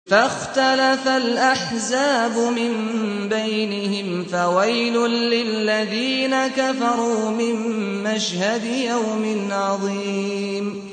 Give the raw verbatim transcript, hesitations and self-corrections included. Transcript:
فاختلف الأحزاب من بينهم فويل للذين كفروا من مشهد يوم عظيم